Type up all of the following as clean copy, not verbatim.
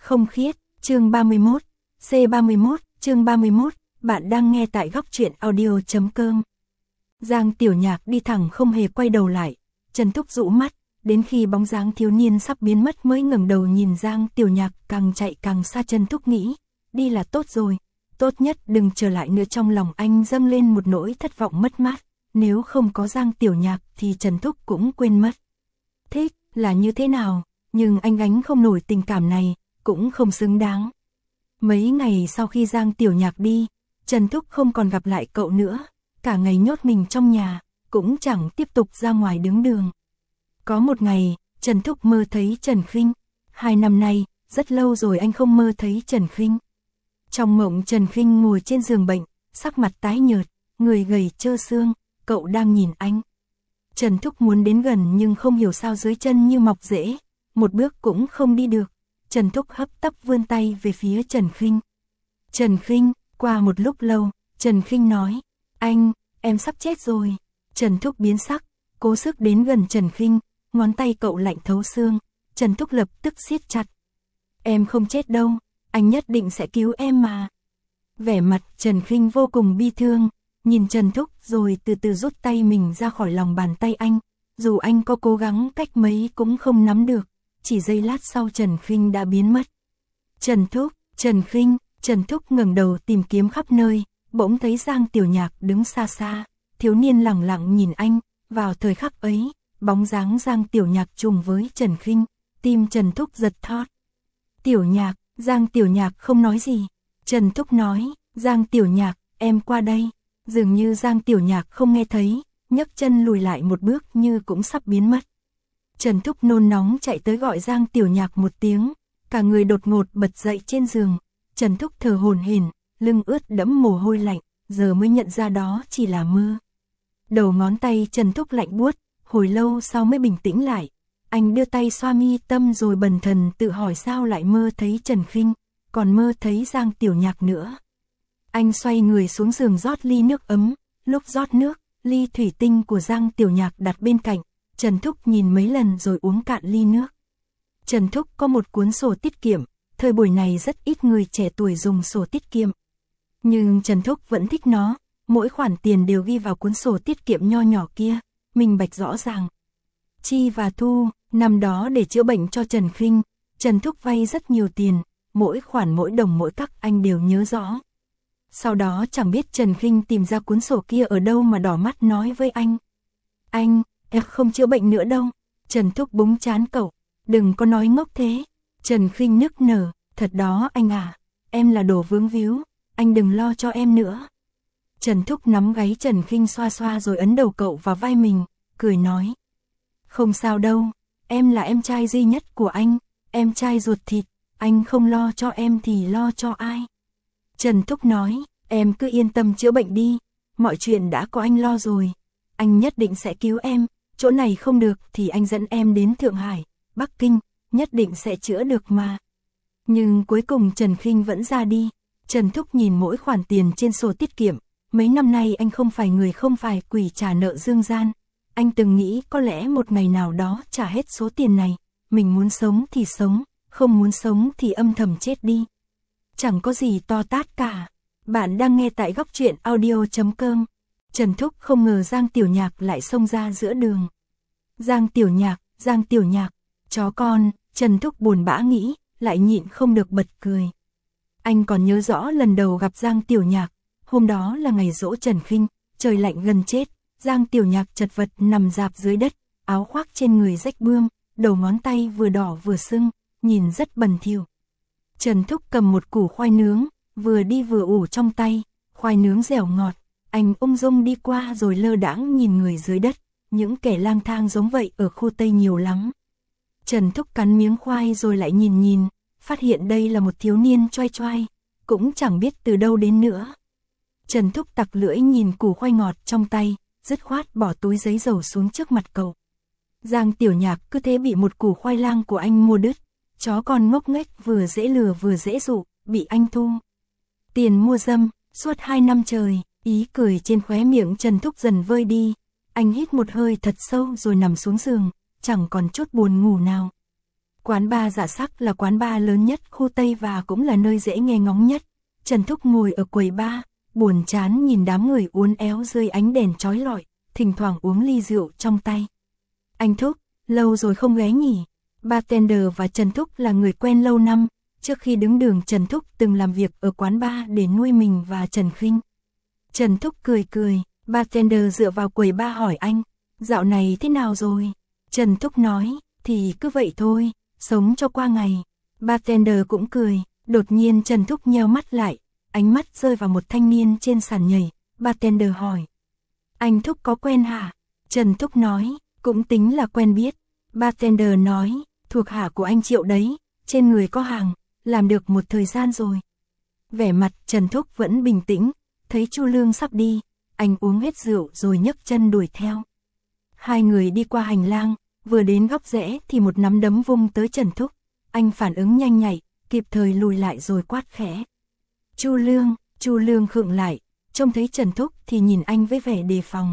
Không khiết, chương 31, C31, chương 31, bạn đang nghe tại góc truyện audio.com. Giang Tiểu Nhạc đi thẳng không hề quay đầu lại, Trần Thúc dụ mắt, đến khi bóng dáng thiếu niên sắp biến mất mới ngẩng đầu nhìn Giang Tiểu Nhạc càng chạy càng xa. Trần Thúc nghĩ, đi là tốt rồi, tốt nhất đừng trở lại nữa. Trong lòng anh dâng lên một nỗi thất vọng mất mát, nếu không có Giang Tiểu Nhạc thì Trần Thúc cũng quên mất. Thích là như thế nào, nhưng anh gánh không nổi tình cảm này, cũng không xứng đáng. Mấy ngày sau khi Giang Tiểu Nhạc đi, Trần Thúc không còn gặp lại cậu nữa, cả ngày nhốt mình trong nhà, cũng chẳng tiếp tục ra ngoài đứng đường. Có một ngày, Trần Thúc mơ thấy Trần Khinh. 2 năm nay, rất lâu rồi anh không mơ thấy Trần Khinh. Trong mộng Trần Khinh ngồi trên giường bệnh, sắc mặt tái nhợt, người gầy trơ xương, cậu đang nhìn anh. Trần Thúc muốn đến gần nhưng không hiểu sao dưới chân như mọc rễ, một bước cũng không đi được. Trần Thúc hấp tấp vươn tay về phía Trần Khinh. Trần Khinh, qua một lúc lâu, Trần Khinh nói, anh, em sắp chết rồi. Trần Thúc biến sắc, cố sức đến gần Trần Khinh, ngón tay cậu lạnh thấu xương. Trần Thúc lập tức siết chặt. Em không chết đâu, anh nhất định sẽ cứu em mà. Vẻ mặt Trần Khinh vô cùng bi thương, nhìn Trần Thúc rồi từ từ rút tay mình ra khỏi lòng bàn tay anh. Dù anh có cố gắng cách mấy cũng không nắm được, chỉ giây lát sau Trần Khinh đã biến mất. Trần Thúc, Trần Khinh, Trần Thúc ngẩng đầu tìm kiếm khắp nơi, bỗng thấy Giang Tiểu Nhạc đứng xa xa, thiếu niên lẳng lặng nhìn anh. Vào thời khắc ấy, bóng dáng Giang Tiểu Nhạc trùng với Trần Khinh, tim Trần Thúc giật thót. Tiểu Nhạc, Giang Tiểu Nhạc không nói gì. Trần Thúc nói, Giang Tiểu Nhạc, em qua đây. Dường như Giang Tiểu Nhạc không nghe thấy, nhấc chân lùi lại một bước như cũng sắp biến mất. Trần Thúc nôn nóng chạy tới gọi Giang Tiểu Nhạc một tiếng, cả người đột ngột bật dậy trên giường. Trần Thúc thở hổn hển, lưng ướt đẫm mồ hôi lạnh, giờ mới nhận ra đó chỉ là mơ. Đầu ngón tay Trần Thúc lạnh buốt, hồi lâu sau mới bình tĩnh lại. Anh đưa tay xoa mi tâm rồi bần thần tự hỏi sao lại mơ thấy Trần Khinh, còn mơ thấy Giang Tiểu Nhạc nữa. Anh xoay người xuống giường rót ly nước ấm, lúc rót nước, ly thủy tinh của Giang Tiểu Nhạc đặt bên cạnh. Trần Thúc nhìn mấy lần rồi uống cạn ly nước. Trần Thúc có một cuốn sổ tiết kiệm, thời buổi này rất ít người trẻ tuổi dùng sổ tiết kiệm. Nhưng Trần Thúc vẫn thích nó, mỗi khoản tiền đều ghi vào cuốn sổ tiết kiệm nho nhỏ kia, minh bạch rõ ràng. Chi và thu, năm đó để chữa bệnh cho Trần Khinh, Trần Thúc vay rất nhiều tiền, mỗi khoản mỗi đồng mỗi cắc anh đều nhớ rõ. Sau đó chẳng biết Trần Khinh tìm ra cuốn sổ kia ở đâu mà đỏ mắt nói với anh. Anh, em không chữa bệnh nữa đâu. Trần Thúc búng trán cậu, đừng có nói ngốc thế. Trần Khinh nức nở, thật đó anh à, em là đồ vướng víu, anh đừng lo cho em nữa. Trần Thúc nắm gáy Trần Khinh xoa xoa rồi ấn đầu cậu vào vai mình, cười nói. Không sao đâu, em là em trai duy nhất của anh, em trai ruột thịt, anh không lo cho em thì lo cho ai. Trần Thúc nói, em cứ yên tâm chữa bệnh đi, mọi chuyện đã có anh lo rồi, anh nhất định sẽ cứu em, chỗ này không được thì anh dẫn em đến Thượng Hải, Bắc Kinh, nhất định sẽ chữa được mà. Nhưng cuối cùng Trần Khinh vẫn ra đi. Trần Thúc nhìn mỗi khoản tiền trên sổ tiết kiệm, mấy năm nay anh không phải người không phải quỷ trả nợ dương gian. Anh từng nghĩ có lẽ một ngày nào đó trả hết số tiền này, mình muốn sống thì sống, không muốn sống thì âm thầm chết đi. Chẳng có gì to tát cả. Bạn đang nghe tại góc truyện audio.com. Trần Thúc không ngờ Giang Tiểu Nhạc lại xông ra giữa đường. Giang Tiểu Nhạc, chó con, Trần Thúc buồn bã nghĩ, lại nhịn không được bật cười. Anh còn nhớ rõ lần đầu gặp Giang Tiểu Nhạc, hôm đó là ngày giỗ Trần Khinh, trời lạnh gần chết, Giang Tiểu Nhạc chật vật nằm rạp dưới đất, áo khoác trên người rách bươm, đầu ngón tay vừa đỏ vừa sưng, nhìn rất bẩn thỉu. Trần Thúc cầm một củ khoai nướng, vừa đi vừa ủ trong tay, khoai nướng dẻo ngọt, anh ung dung đi qua rồi lơ đãng nhìn người dưới đất, những kẻ lang thang giống vậy ở khu Tây nhiều lắm. Trần Thúc cắn miếng khoai rồi lại nhìn, phát hiện đây là một thiếu niên choai choai, cũng chẳng biết từ đâu đến nữa. Trần Thúc tặc lưỡi nhìn củ khoai ngọt trong tay, dứt khoát bỏ túi giấy dầu xuống trước mặt cậu. Giang Tiểu Nhạc cứ thế bị một củ khoai lang của anh mua đứt, chó con ngốc nghếch vừa dễ lừa vừa dễ dụ, bị anh thu. Tiền mua dâm, suốt 2 năm trời, ý cười trên khóe miệng Trần Thúc dần vơi đi. Anh hít một hơi thật sâu rồi nằm xuống giường, chẳng còn chút buồn ngủ nào. Quán bar Dạ Sắc là quán bar lớn nhất khu Tây và cũng là nơi dễ nghe ngóng nhất. Trần Thúc ngồi ở quầy bar, buồn chán nhìn đám người uốn éo dưới ánh đèn chói lọi, thỉnh thoảng uống ly rượu trong tay. Anh Thúc, lâu rồi không ghé nhỉ? Bartender và Trần Thúc là người quen lâu năm, trước khi đứng đường Trần Thúc từng làm việc ở quán bar để nuôi mình và Trần Khinh. Trần Thúc cười cười, bartender dựa vào quầy bar hỏi anh, dạo này thế nào rồi? Trần Thúc nói, thì cứ vậy thôi, sống cho qua ngày. Bartender cũng cười, đột nhiên Trần Thúc nheo mắt lại, ánh mắt rơi vào một thanh niên trên sàn nhảy. Bartender hỏi, anh Thúc có quen hả? Trần Thúc nói, cũng tính là quen biết. Bartender nói, thuộc hạ của anh Triệu đấy, trên người có hàng, làm được một thời gian rồi. Vẻ mặt Trần Thúc vẫn bình tĩnh, thấy Chu Lương sắp đi, anh uống hết rượu rồi nhấc chân đuổi theo. Hai người đi qua hành lang, vừa đến góc rẽ thì một nắm đấm vung tới Trần Thúc, anh phản ứng nhanh nhạy, kịp thời lùi lại rồi quát khẽ. Chu Lương khựng lại, trông thấy Trần Thúc thì nhìn anh với vẻ đề phòng.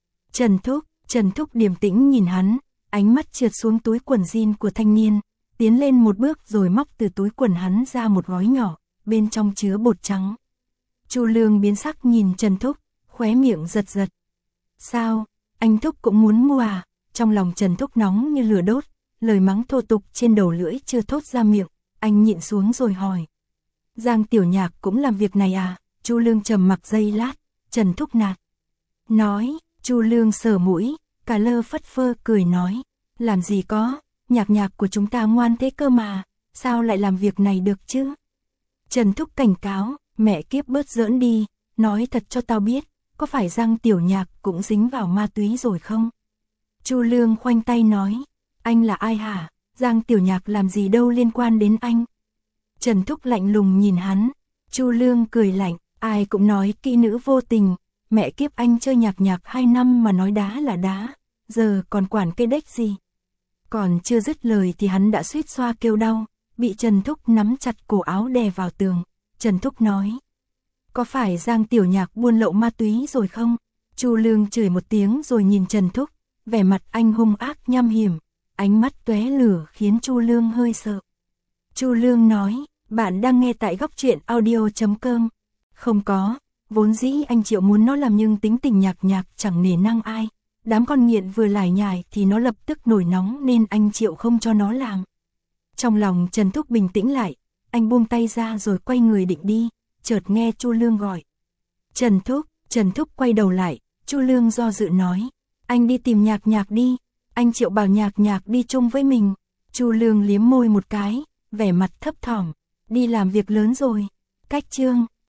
Trần Thúc điềm tĩnh nhìn hắn, ánh mắt trượt xuống túi quần jean của thanh niên, tiến lên một bước rồi móc từ túi quần hắn ra một gói nhỏ, bên trong chứa bột trắng. Chu Lương biến sắc nhìn Trần Thúc, khóe miệng giật giật. Sao, anh Thúc cũng muốn mua à? Trong lòng Trần Thúc nóng như lửa đốt, lời mắng thô tục trên đầu lưỡi chưa thốt ra miệng, anh nhịn xuống rồi hỏi. Giang Tiểu Nhạc cũng làm việc này à? Chu Lương trầm mặc giây lát, Trần Thúc nạt nói. Chu Lương sờ mũi, cả lơ phất phơ cười nói, làm gì có, Nhạc của chúng ta ngoan thế cơ mà, sao lại làm việc này được chứ? Trần Thúc cảnh cáo, mẹ kiếp bớt giỡn đi, nói thật cho tao biết, có phải Giang Tiểu Nhạc cũng dính vào ma túy rồi không? Chu Lương khoanh tay nói, anh là ai hả? Giang Tiểu Nhạc làm gì đâu liên quan đến anh? Trần Thúc lạnh lùng nhìn hắn, Chu Lương cười lạnh, ai cũng nói kỹ nữ vô tình, mẹ kiếp anh chơi Nhạc 2 năm mà nói đá là đá, giờ còn quản cây đếch gì? Còn chưa dứt lời thì hắn đã suýt xoa kêu đau, bị Trần Thúc nắm chặt cổ áo đè vào tường. Trần Thúc nói, có phải Giang Tiểu Nhạc buôn lậu ma túy rồi không? Chu Lương chửi một tiếng rồi nhìn Trần Thúc, vẻ mặt anh hung ác nham hiểm, ánh mắt tóe lửa khiến Chu Lương hơi sợ. Chu Lương nói, bạn đang nghe tại Góc Truyện Audio.com. Không có, vốn dĩ anh Triệu muốn nó làm nhưng tính tình Nhạc chẳng nể nang ai. Đám con nghiện vừa lải nhải thì nó lập tức nổi nóng nên anh Triệu không cho nó làm. Trong lòng Trần Thúc bình tĩnh lại, anh buông tay ra rồi quay người định đi, chợt nghe Chu Lương gọi. Trần Thúc quay đầu lại, Chu Lương do dự nói, anh đi tìm Nhạc đi, anh Triệu bảo Nhạc đi chung với mình. Chu Lương liếm môi một cái, vẻ mặt thấp thỏm, đi làm việc lớn rồi. Cách chương